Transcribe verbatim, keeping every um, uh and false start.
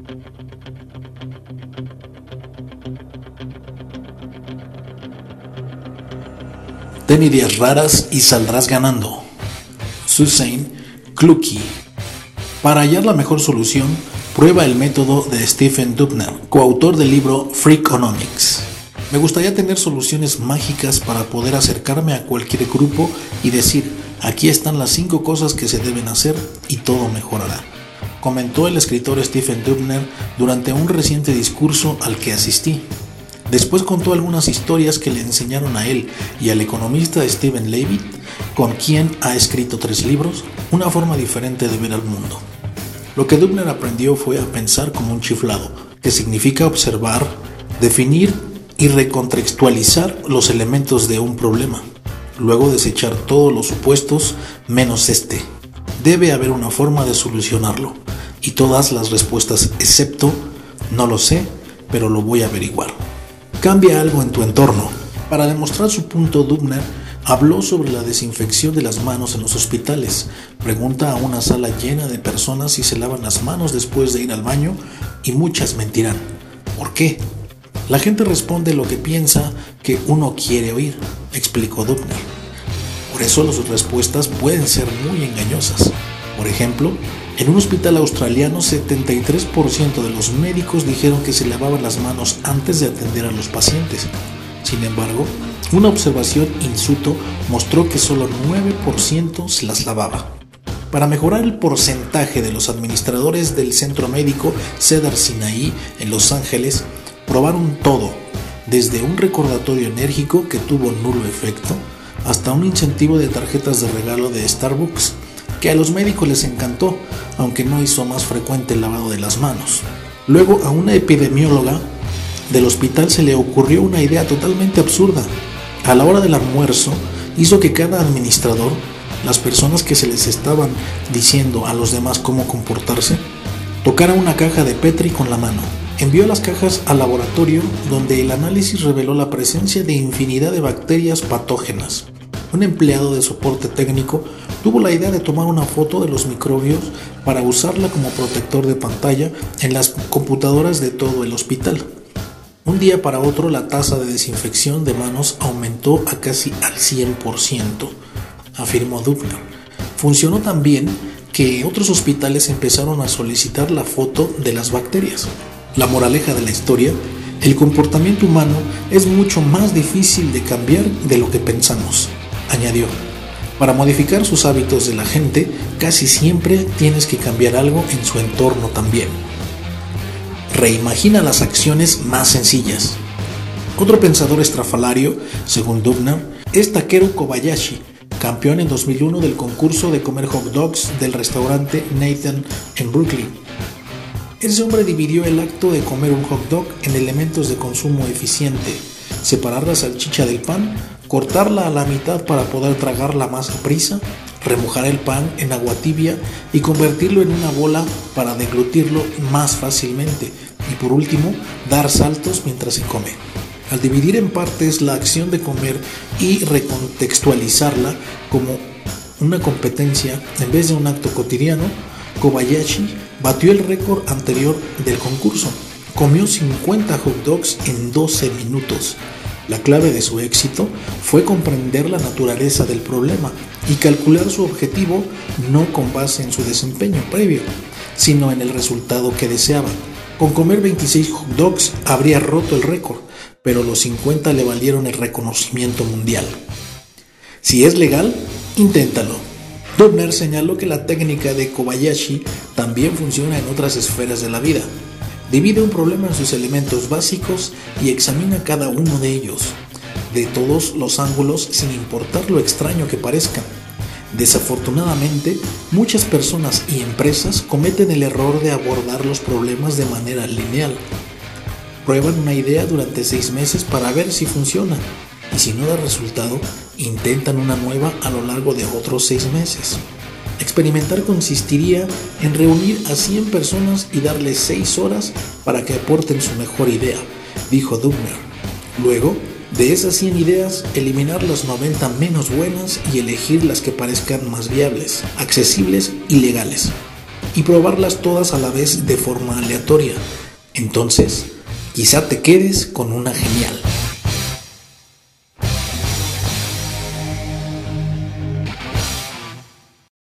Ten ideas raras y saldrás ganando. Suzanne Clucky. Para hallar la mejor solución, prueba el método de Stephen Dubner, coautor del libro Freakonomics. Me gustaría tener soluciones mágicas para poder acercarme a cualquier grupo y decir, aquí están las cinco cosas que se deben hacer y todo mejorará, comentó el escritor Stephen Dubner durante un reciente discurso al que asistí. Después contó algunas historias que le enseñaron a él y al economista Steven Levitt, con quien ha escrito tres libros, una forma diferente de ver al mundo. Lo que Dubner aprendió fue a pensar como un chiflado, que significa observar, definir y recontextualizar los elementos de un problema, luego desechar todos los supuestos menos este. Debe haber una forma de solucionarlo, y todas las respuestas excepto, no lo sé, pero lo voy a averiguar. Cambia algo en tu entorno. Para demostrar su punto, Dubner habló sobre la desinfección de las manos en los hospitales. Pregunta a una sala llena de personas si se lavan las manos después de ir al baño y muchas mentirán. ¿Por qué? La gente responde lo que piensa que uno quiere oír, explicó Dubner. Por eso las respuestas pueden ser muy engañosas. Por ejemplo, en un hospital australiano, setenta y tres por ciento de los médicos dijeron que se lavaban las manos antes de atender a los pacientes. Sin embargo, una observación in situ mostró que solo nueve por ciento se las lavaba. Para mejorar el porcentaje de los administradores del centro médico Cedar Sinai en Los Ángeles, probaron todo, desde un recordatorio enérgico que tuvo nulo efecto, hasta un incentivo de tarjetas de regalo de Starbucks, que a los médicos les encantó, aunque no hizo más frecuente el lavado de las manos. Luego, a una epidemióloga del hospital se le ocurrió una idea totalmente absurda. A la hora del almuerzo, hizo que cada administrador, las personas que se les estaban diciendo a los demás cómo comportarse, tocara una caja de Petri con la mano. Envió las cajas al laboratorio, donde el análisis reveló la presencia de infinidad de bacterias patógenas. Un empleado de soporte técnico tuvo la idea de tomar una foto de los microbios para usarla como protector de pantalla en las computadoras de todo el hospital. Un día para otro, la tasa de desinfección de manos aumentó a casi al cien por ciento, afirmó Dubner. Funcionó tan bien que otros hospitales empezaron a solicitar la foto de las bacterias. La moraleja de la historia: el comportamiento humano es mucho más difícil de cambiar de lo que pensamos, añadió. Para modificar sus hábitos de la gente, casi siempre tienes que cambiar algo en su entorno también. Reimagina las acciones más sencillas. Otro pensador estrafalario, según Dubner, es Takeru Kobayashi, campeón en dos mil uno del concurso de comer hot dogs del restaurante Nathan en Brooklyn. Ese hombre dividió el acto de comer un hot dog en elementos de consumo eficiente: separar la salchicha del pan, cortarla a la mitad para poder tragarla más a prisa, remojar el pan en agua tibia y convertirlo en una bola para deglutirlo más fácilmente, y por último, dar saltos mientras se come. Al dividir en partes la acción de comer y recontextualizarla como una competencia en vez de un acto cotidiano, Kobayashi batió el récord anterior del concurso. Comió cincuenta hot dogs en doce minutos. La clave de su éxito fue comprender la naturaleza del problema y calcular su objetivo no con base en su desempeño previo, sino en el resultado que deseaba. Con comer veintiséis hot dogs habría roto el récord, pero los cincuenta le valieron el reconocimiento mundial. Si es legal, inténtalo. Dubner señaló que la técnica de Kobayashi también funciona en otras esferas de la vida. Divide un problema en sus elementos básicos y examina cada uno de ellos, de todos los ángulos, sin importar lo extraño que parezca. Desafortunadamente, muchas personas y empresas cometen el error de abordar los problemas de manera lineal. Prueban una idea durante seis meses para ver si funciona, y si no da resultado, intentan una nueva a lo largo de otros seis meses. Experimentar consistiría en reunir a cien personas y darles seis horas para que aporten su mejor idea, dijo Dubner. Luego, de esas cien ideas, eliminar las noventa menos buenas y elegir las que parezcan más viables, accesibles y legales. y probarlas todas a la vez de forma aleatoria. Entonces, quizá te quedes con una genial.